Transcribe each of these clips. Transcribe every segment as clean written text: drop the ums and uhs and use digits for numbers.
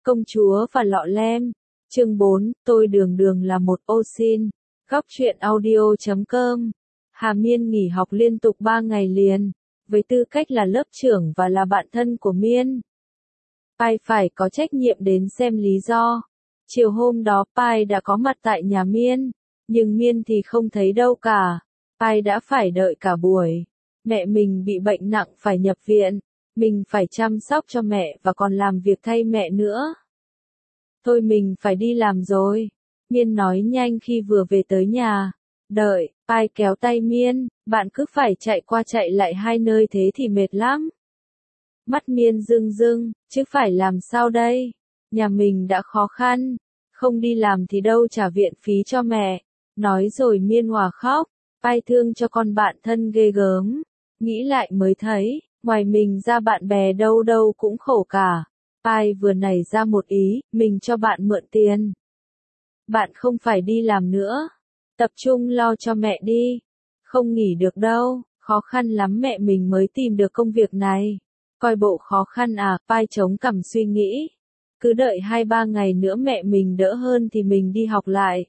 Công chúa và lọ lem. Chương 4, tôi đường đường là một ô xin. Góc truyện audio.com. Hà Miên nghỉ học liên tục 3 ngày liền, với tư cách là lớp trưởng và là bạn thân của Miên. Pai phải có trách nhiệm đến xem lý do. Chiều hôm đó Pai đã có mặt tại nhà Miên, nhưng Miên thì không thấy đâu cả. Pai đã phải đợi cả buổi. Mẹ mình bị bệnh nặng phải nhập viện, mình phải chăm sóc cho mẹ và còn làm việc thay mẹ nữa. Thôi mình phải đi làm rồi, Miên nói nhanh khi vừa về tới nhà. Đợi, Pai kéo tay Miên, bạn cứ phải chạy qua chạy lại 2 nơi thế thì mệt lắm. Mắt Miên rưng rưng, chứ phải làm sao đây? Nhà mình đã khó khăn, không đi làm thì đâu trả viện phí cho mẹ. Nói rồi Miên òa khóc, Pai thương cho con bạn thân ghê gớm. Nghĩ lại mới thấy, ngoài mình ra bạn bè đâu đâu cũng khổ cả. Pai vừa nảy ra một ý, mình cho bạn mượn tiền. Bạn không phải đi làm nữa, tập trung lo cho mẹ đi. Không nghỉ được đâu, khó khăn lắm mẹ mình mới tìm được công việc này. Coi bộ khó khăn à, Pai chống cằm suy nghĩ. Cứ đợi 2-3 ngày nữa mẹ mình đỡ hơn thì mình đi học lại.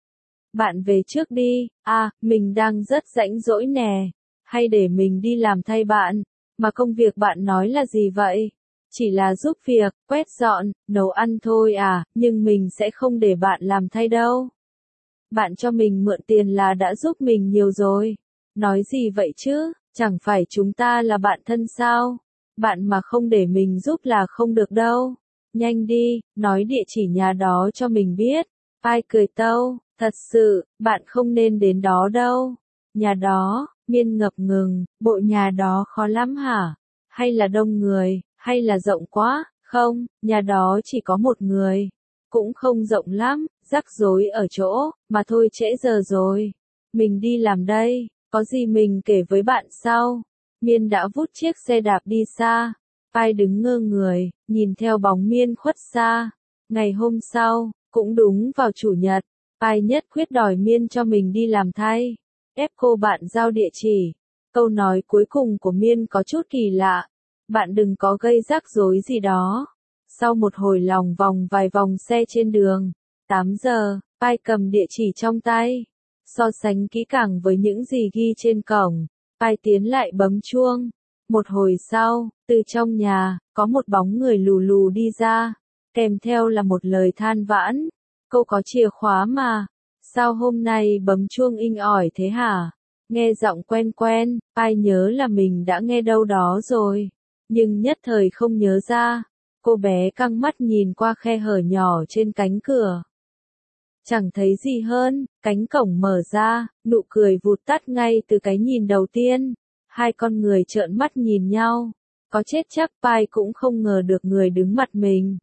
Bạn về trước đi, mình đang rất rảnh rỗi nè. Hay để mình đi làm thay bạn, mà công việc bạn nói là gì vậy? Chỉ là giúp việc, quét dọn, nấu ăn thôi à, nhưng mình sẽ không để bạn làm thay đâu. Bạn cho mình mượn tiền là đã giúp mình nhiều rồi. Nói gì vậy chứ, chẳng phải chúng ta là bạn thân sao? Bạn mà không để mình giúp là không được đâu. Nhanh đi, nói địa chỉ nhà đó cho mình biết. Pai cười tâu, thật sự, bạn không nên đến đó đâu. Nhà đó, Miên ngập ngừng, bộ nhà đó khó lắm hả? Hay là đông người, hay là rộng quá? Không, nhà đó chỉ có một người. Cũng không rộng lắm, rắc rối ở chỗ, mà thôi trễ giờ rồi. Mình đi làm đây, có gì mình kể với bạn sau. Miên đã vút chiếc xe đạp đi xa. Pai đứng ngơ người, nhìn theo bóng Miên khuất xa. Ngày hôm sau, cũng đúng vào chủ nhật, Pai nhất quyết đòi Miên cho mình đi làm thay. Ép cô bạn giao địa chỉ. Câu nói cuối cùng của Miên có chút kỳ lạ. Bạn đừng có gây rắc rối gì đó. Sau một hồi lòng vòng vài vòng xe trên đường, 8 giờ, Pai cầm địa chỉ trong tay. So sánh kỹ càng với những gì ghi trên cổng, Pai tiến lại bấm chuông. Một hồi sau, từ trong nhà, có một bóng người lù lù đi ra, kèm theo là một lời than vãn. Cô có chìa khóa mà, sao hôm nay bấm chuông inh ỏi thế hả? Nghe giọng quen quen, Pai nhớ là mình đã nghe đâu đó rồi, nhưng nhất thời không nhớ ra. Cô bé căng mắt nhìn qua khe hở nhỏ trên cánh cửa. Chẳng thấy gì hơn, cánh cổng mở ra, nụ cười vụt tắt ngay từ cái nhìn đầu tiên. Hai con người trợn mắt nhìn nhau. Có chết chắc Pai cũng không ngờ được người đứng mặt mình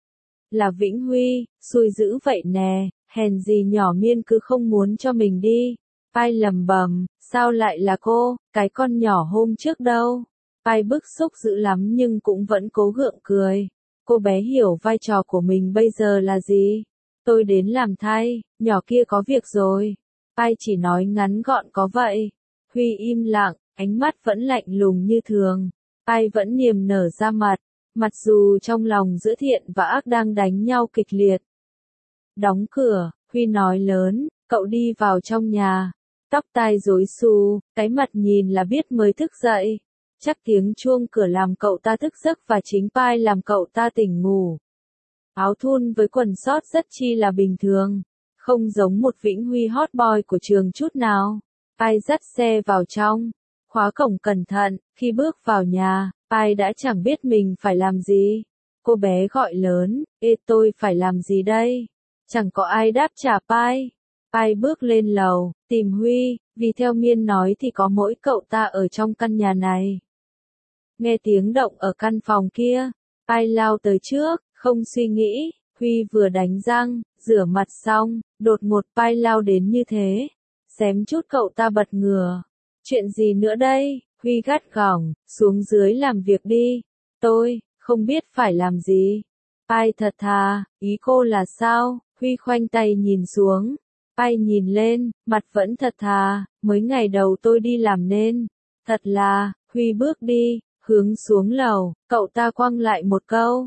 là Vĩnh Huy, xui dữ vậy nè, hèn gì nhỏ Miên cứ không muốn cho mình đi. Pai lầm bầm, sao lại là cô, cái con nhỏ hôm trước đâu. Pai bức xúc dữ lắm nhưng cũng vẫn cố gượng cười. Cô bé hiểu vai trò của mình bây giờ là gì. Tôi đến làm thay, nhỏ kia có việc rồi. Pai chỉ nói ngắn gọn có vậy. Huy im lặng, ánh mắt vẫn lạnh lùng như thường. Pai vẫn niềm nở ra mặt, mặc dù trong lòng giữa thiện và ác đang đánh nhau kịch liệt. Đóng cửa, Huy nói lớn, cậu đi vào trong nhà. Tóc tai rối xù, cái mặt nhìn là biết mới thức dậy. Chắc tiếng chuông cửa làm cậu ta thức giấc và chính Pai làm cậu ta tỉnh ngủ. Áo thun với quần sót rất chi là bình thường, không giống một Vĩnh Huy hot boy của trường chút nào. Pai dắt xe vào trong, khóa cổng cẩn thận, khi bước vào nhà, Pai đã chẳng biết mình phải làm gì. Cô bé gọi lớn, ê tôi phải làm gì đây? Chẳng có ai đáp trả Pai. Pai bước lên lầu, tìm Huy, vì theo Miên nói thì có mỗi cậu ta ở trong căn nhà này. Nghe tiếng động ở căn phòng kia, Pai lao tới trước, không suy nghĩ. Huy vừa đánh răng, rửa mặt xong, đột ngột Pai lao đến như thế. Xém chút cậu ta bật ngửa. Chuyện gì nữa đây? Huy gắt gỏng, xuống dưới làm việc đi. Tôi không biết phải làm gì. Pai thật thà, ý cô là sao? Huy khoanh tay nhìn xuống. Pai nhìn lên, mặt vẫn thật thà, mới ngày đầu tôi đi làm nên. Thật là, Huy bước đi, hướng xuống lầu, cậu ta quăng lại một câu.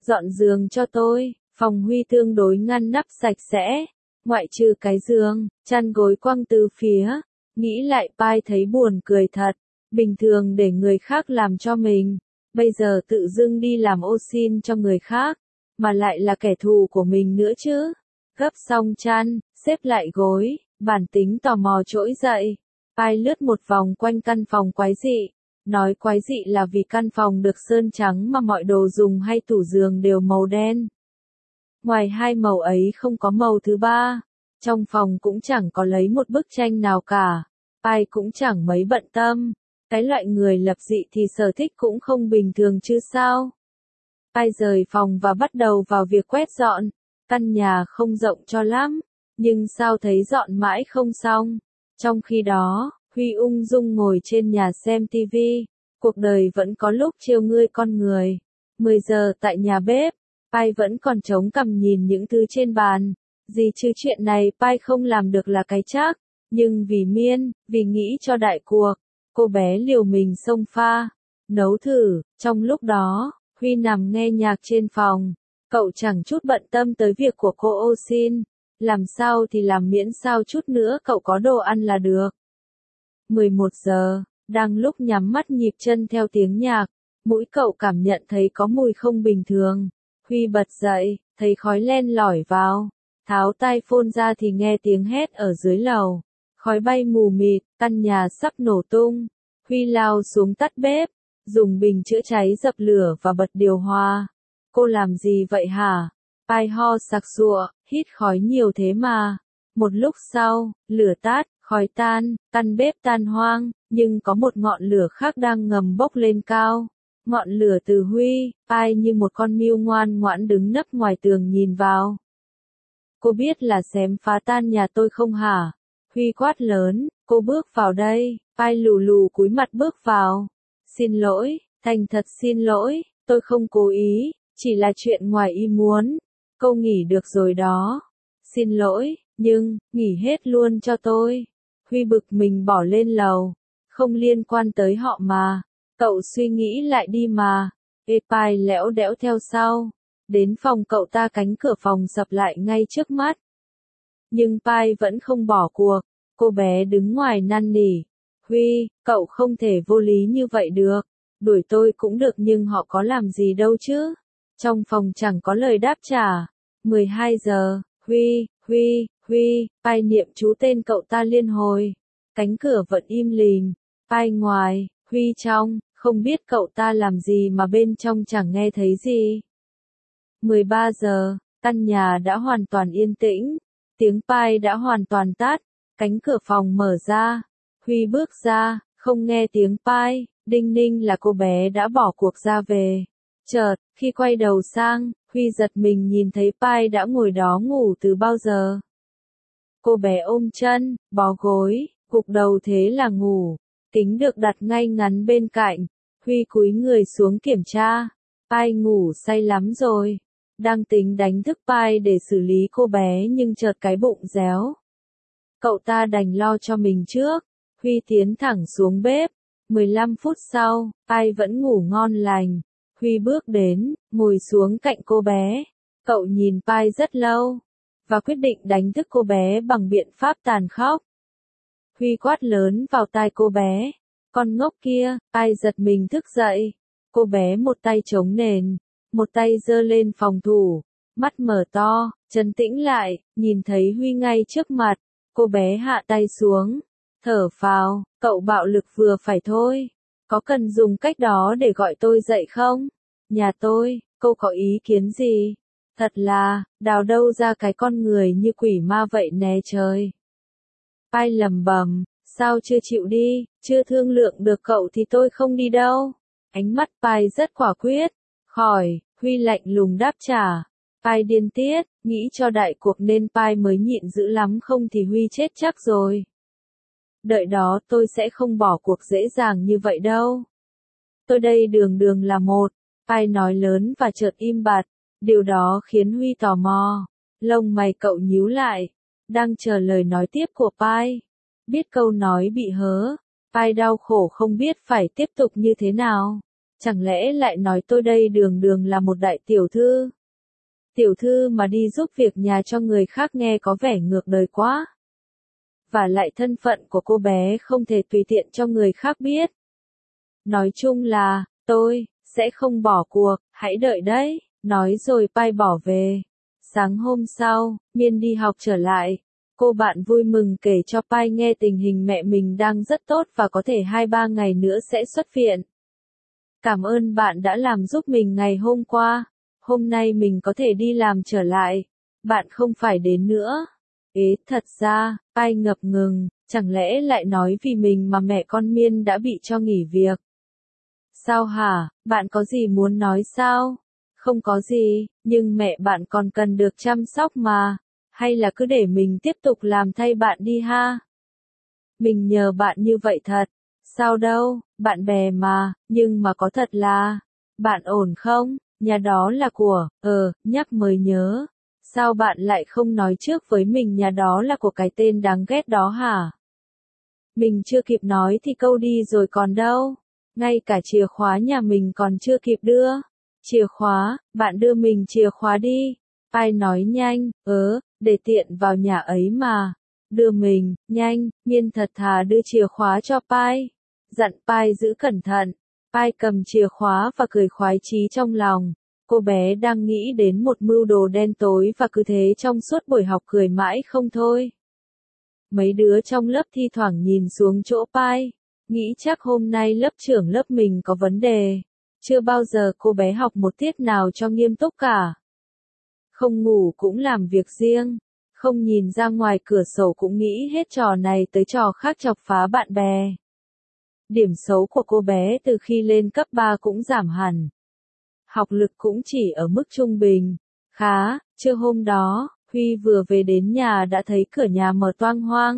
Dọn giường cho tôi. Phòng Huy tương đối ngăn nắp sạch sẽ, ngoại trừ cái giường, chăn gối quăng từ phía. Nghĩ lại Pai thấy buồn cười thật, bình thường để người khác làm cho mình, bây giờ tự dưng đi làm ô xin cho người khác, mà lại là kẻ thù của mình nữa chứ. Gấp xong chăn, xếp lại gối, bản tính tò mò trỗi dậy. Pai lướt một vòng quanh căn phòng quái dị. Nói quái dị là vì căn phòng được sơn trắng mà mọi đồ dùng hay tủ giường đều màu đen. Ngoài hai màu ấy không có màu thứ ba. Trong phòng cũng chẳng có lấy một bức tranh nào cả. Pai cũng chẳng mấy bận tâm. Cái loại người lập dị thì sở thích cũng không bình thường chứ sao. Pai rời phòng và bắt đầu vào việc quét dọn. Căn nhà không rộng cho lắm, nhưng sao thấy dọn mãi không xong. Trong khi đó, Huy ung dung ngồi trên nhà xem tivi. Cuộc đời vẫn có lúc trêu ngươi con người. 10 giờ tại nhà bếp, Pai vẫn còn chống cằm nhìn những thứ trên bàn. Gì chứ chuyện này Pai không làm được là cái chắc. Nhưng vì Miên, vì nghĩ cho đại cuộc, cô bé liều mình xông pha, nấu thử. Trong lúc đó, Huy nằm nghe nhạc trên phòng. Cậu chẳng chút bận tâm tới việc của cô ô xin. Làm sao thì làm miễn sao chút nữa cậu có đồ ăn là được. 11 giờ, đang lúc nhắm mắt nhịp chân theo tiếng nhạc, mũi cậu cảm nhận thấy có mùi không bình thường. Huy bật dậy, thấy khói len lỏi vào. Tháo tai phone ra thì nghe tiếng hét ở dưới lầu. Khói bay mù mịt, căn nhà sắp nổ tung. Huy lao xuống tắt bếp, dùng bình chữa cháy dập lửa và bật điều hòa. Cô làm gì vậy hả? Pai ho sặc sụa, hít khói nhiều thế mà. Một lúc sau, lửa tắt, khói tan, căn bếp tan hoang, nhưng có một ngọn lửa khác đang ngầm bốc lên cao. Ngọn lửa từ Huy. Pai như một con mưu ngoan ngoãn đứng nấp ngoài tường nhìn vào. Cô biết là xém phá tan nhà tôi không hả? Huy quát lớn, cô bước vào đây. Pai lù lù cúi mặt bước vào. Xin lỗi, thành thật xin lỗi, tôi không cố ý, chỉ là chuyện ngoài ý muốn. Cô nghỉ được rồi đó. Xin lỗi, nhưng, nghỉ hết luôn cho tôi. Huy bực mình bỏ lên lầu. Không liên quan tới họ mà. Cậu suy nghĩ lại đi mà. Pai lẽo đẽo theo sau. Đến phòng cậu ta cánh cửa phòng sập lại ngay trước mắt. Nhưng Pai vẫn không bỏ cuộc. Cô bé đứng ngoài năn nỉ. Huy, cậu không thể vô lý như vậy được. Đuổi tôi cũng được nhưng họ có làm gì đâu chứ. Trong phòng chẳng có lời đáp trả. 12 giờ, Huy, Pai niệm chú tên cậu ta liên hồi. Cánh cửa vẫn im lìm. Pai ngoài, Huy trong, không biết cậu ta làm gì mà bên trong chẳng nghe thấy gì. 13 giờ, căn nhà đã hoàn toàn yên tĩnh. Tiếng Pai đã hoàn toàn tắt. Cánh cửa phòng mở ra. Huy bước ra, không nghe tiếng Pai. Đinh ninh là cô bé đã bỏ cuộc ra về. Chợt, khi quay đầu sang, Huy giật mình nhìn thấy Pai đã ngồi đó ngủ từ bao giờ. Cô bé ôm chân, bó gối, gục đầu thế là ngủ. Kính được đặt ngay ngắn bên cạnh. Huy cúi người xuống kiểm tra. Pai ngủ say lắm rồi. Đang tính đánh thức Pai để xử lý cô bé nhưng chợt cái bụng réo. Cậu ta đành lo cho mình trước. Huy tiến thẳng xuống bếp. 15 phút sau, Pai vẫn ngủ ngon lành. Huy bước đến, ngồi xuống cạnh cô bé. Cậu nhìn Pai rất lâu, và quyết định đánh thức cô bé bằng biện pháp tàn khốc. Huy quát lớn vào tai cô bé. Con ngốc kia. Pai giật mình thức dậy. Cô bé một tay chống nền, một tay giơ lên phòng thủ, mắt mở to, trấn tĩnh lại, nhìn thấy Huy ngay trước mặt. Cô bé hạ tay xuống, thở phào, cậu bạo lực vừa phải thôi. Có cần dùng cách đó để gọi tôi dậy không? Nhà tôi, cô có ý kiến gì? Thật là, đào đâu ra cái con người như quỷ ma vậy nè trời. Pai lầm bầm, sao chưa chịu đi, chưa thương lượng được cậu thì tôi không đi đâu. Ánh mắt Pai rất quả quyết. Khỏi, Huy lạnh lùng đáp trả. Pai điên tiết, nghĩ cho đại cuộc nên Pai mới nhịn dữ lắm không thì Huy chết chắc rồi. Đợi đó tôi sẽ không bỏ cuộc dễ dàng như vậy đâu. Tôi đây đường đường là một. Pai nói lớn và chợt im bặt. Điều đó khiến Huy tò mò. Lông mày cậu nhíu lại. Đang chờ lời nói tiếp của Pai. Biết câu nói bị hớ. Pai đau khổ không biết phải tiếp tục như thế nào. Chẳng lẽ lại nói tôi đây đường đường là một đại tiểu thư? Tiểu thư mà đi giúp việc nhà cho người khác nghe có vẻ ngược đời quá. Và lại thân phận của cô bé không thể tùy tiện cho người khác biết. Nói chung là, tôi sẽ không bỏ cuộc, hãy đợi đấy. Nói rồi Pai bỏ về. Sáng hôm sau, Miên đi học trở lại. Cô bạn vui mừng kể cho Pai nghe tình hình mẹ mình đang rất tốt và có thể 2-3 ngày nữa sẽ xuất viện. Cảm ơn bạn đã làm giúp mình ngày hôm qua. Hôm nay mình có thể đi làm trở lại. Bạn không phải đến nữa. Ế, thật ra, Pai ngập ngừng, chẳng lẽ lại nói vì mình mà mẹ con Miên đã bị cho nghỉ việc. Sao hả, bạn có gì muốn nói sao? Không có gì, nhưng mẹ bạn còn cần được chăm sóc mà. Hay là cứ để mình tiếp tục làm thay bạn đi ha? Mình nhờ bạn như vậy thật. Sao đâu, bạn bè mà, nhưng mà có thật là. Bạn ổn không? Nhà đó là của, nhắc mới nhớ. Sao bạn lại không nói trước với mình nhà đó là của cái tên đáng ghét đó hả? Mình chưa kịp nói thì câu đi rồi còn đâu. Ngay cả chìa khóa nhà mình còn chưa kịp đưa. Chìa khóa, bạn đưa mình chìa khóa đi. Pai nói nhanh, để tiện vào nhà ấy mà. Đưa mình, nhanh, Miên thật thà đưa chìa khóa cho Pai. Dặn Pai giữ cẩn thận. Pai cầm chìa khóa và cười khoái chí trong lòng. Cô bé đang nghĩ đến một mưu đồ đen tối và cứ thế trong suốt buổi học cười mãi không thôi. Mấy đứa trong lớp thi thoảng nhìn xuống chỗ Pai. Nghĩ chắc hôm nay lớp trưởng lớp mình có vấn đề. Chưa bao giờ cô bé học một tiết nào cho nghiêm túc cả. Không ngủ cũng làm việc riêng. Không nhìn ra ngoài cửa sổ cũng nghĩ hết trò này tới trò khác chọc phá bạn bè. Điểm xấu của cô bé từ khi lên cấp 3 cũng giảm hẳn. Học lực cũng chỉ ở mức trung bình. Khá, trưa hôm đó, Huy vừa về đến nhà đã thấy cửa nhà mở toang hoang.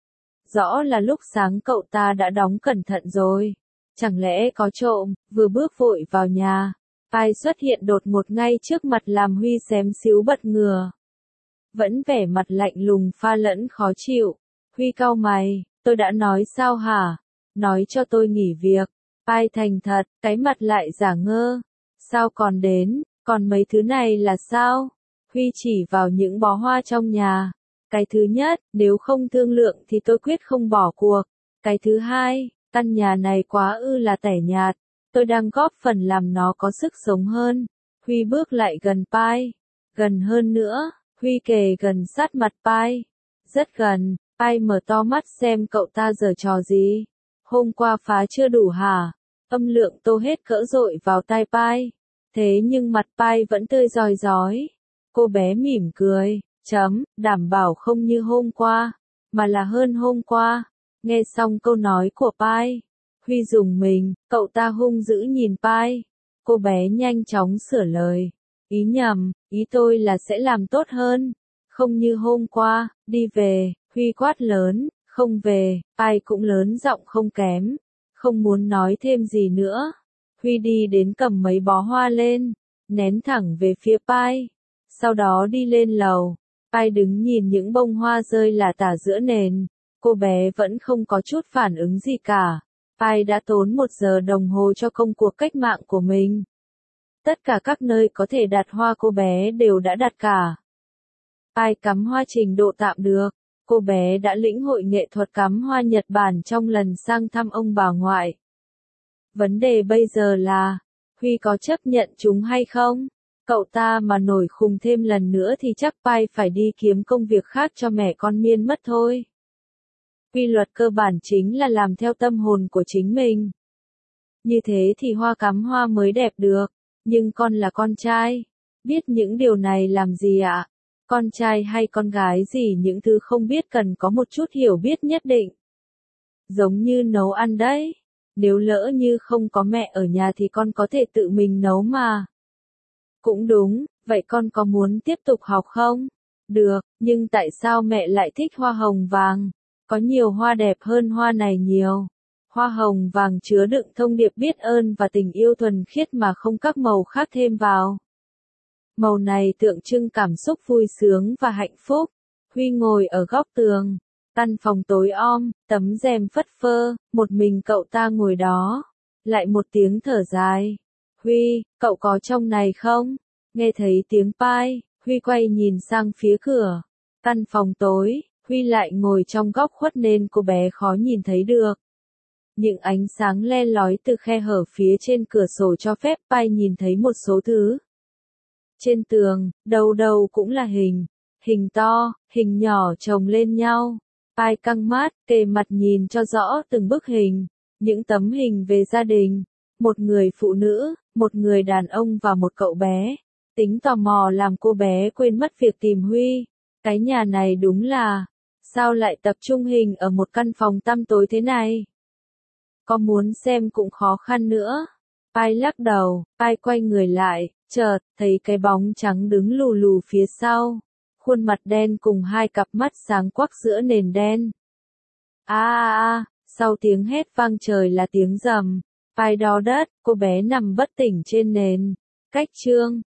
Rõ là lúc sáng cậu ta đã đóng cẩn thận rồi. Chẳng lẽ có trộm, vừa bước vội vào nhà. Pai xuất hiện đột ngột ngay trước mặt làm Huy xém xíu bật ngửa. Vẫn vẻ mặt lạnh lùng pha lẫn khó chịu. Huy cau mày, tôi đã nói sao hả? Nói cho tôi nghỉ việc. Pai thành thật, cái mặt lại giả ngơ. Sao còn đến, còn mấy thứ này là sao? Huy chỉ vào những bó hoa trong nhà. Cái thứ nhất, nếu không thương lượng thì tôi quyết không bỏ cuộc. Cái thứ hai, căn nhà này quá là tẻ nhạt. Tôi đang góp phần làm nó có sức sống hơn. Huy bước lại gần Pai. Gần hơn nữa, Huy kề gần sát mặt Pai. Rất gần, Pai mở to mắt xem cậu ta giở trò gì. Hôm qua phá chưa đủ hả? Âm lượng tô hết cỡ dội vào tai Pai. Thế nhưng mặt Pai vẫn tươi rói rói. Cô bé mỉm cười, đảm bảo không như hôm qua, mà là hơn hôm qua. Nghe xong câu nói của Pai, Huy rùng mình, cậu ta hung dữ nhìn Pai. Cô bé nhanh chóng sửa lời. Ý nhầm, ý tôi là sẽ làm tốt hơn. Không như hôm qua, đi về, Huy quát lớn, không về, Pai cũng lớn giọng không kém. Không muốn nói thêm gì nữa. Huy đi đến cầm mấy bó hoa lên, ném thẳng về phía Pai. Sau đó đi lên lầu. Pai đứng nhìn những bông hoa rơi lả tả giữa nền. Cô bé vẫn không có chút phản ứng gì cả. Pai đã tốn 1 giờ đồng hồ cho công cuộc cách mạng của mình. Tất cả các nơi có thể đặt hoa cô bé đều đã đặt cả. Pai cắm hoa trình độ tạm được. Cô bé đã lĩnh hội nghệ thuật cắm hoa Nhật Bản trong lần sang thăm ông bà ngoại. Vấn đề bây giờ là, Huy có chấp nhận chúng hay không? Cậu ta mà nổi khùng thêm lần nữa thì chắc Pai phải đi kiếm công việc khác cho mẹ con Miên mất thôi. Quy luật cơ bản chính là làm theo tâm hồn của chính mình. Như thế thì hoa cắm hoa mới đẹp được. Nhưng con là con trai. Biết những điều này làm gì ạ? Con trai hay con gái gì những thứ không biết cần có một chút hiểu biết nhất định. Giống như nấu ăn đấy. Nếu lỡ như không có mẹ ở nhà thì con có thể tự mình nấu mà. Cũng đúng, vậy con có muốn tiếp tục học không? Được, nhưng tại sao mẹ lại thích hoa hồng vàng? Có nhiều hoa đẹp hơn hoa này nhiều. Hoa hồng vàng chứa đựng thông điệp biết ơn và tình yêu thuần khiết mà không các màu khác thêm vào. Màu này tượng trưng cảm xúc vui sướng và hạnh phúc. Huy ngồi ở góc tường. Căn phòng tối om, tấm rèm phất phơ, một mình cậu ta ngồi đó. Lại một tiếng thở dài. Huy, cậu có trong này không? Nghe thấy tiếng Pai, Huy quay nhìn sang phía cửa. Căn phòng tối, Huy lại ngồi trong góc khuất nên cô bé khó nhìn thấy được. Những ánh sáng le lói từ khe hở phía trên cửa sổ cho phép Pai nhìn thấy một số thứ. Trên tường, đâu đâu cũng là hình. Hình to, hình nhỏ chồng lên nhau. Pai căng mắt, kề mặt nhìn cho rõ từng bức hình. Những tấm hình về gia đình. Một người phụ nữ, một người đàn ông và một cậu bé. Tính tò mò làm cô bé quên mất việc tìm Huy. Cái nhà này đúng là, sao lại tập trung hình ở một căn phòng tăm tối thế này? Có muốn xem cũng khó khăn nữa. Pai lắc đầu, Pai quay người lại, chợt thấy cái bóng trắng đứng lù lù phía sau. Khuôn mặt đen cùng hai cặp mắt sáng quắc giữa nền đen. Sau tiếng hét vang trời là tiếng rầm. Pai đo đất, cô bé nằm bất tỉnh trên nền. Cách chương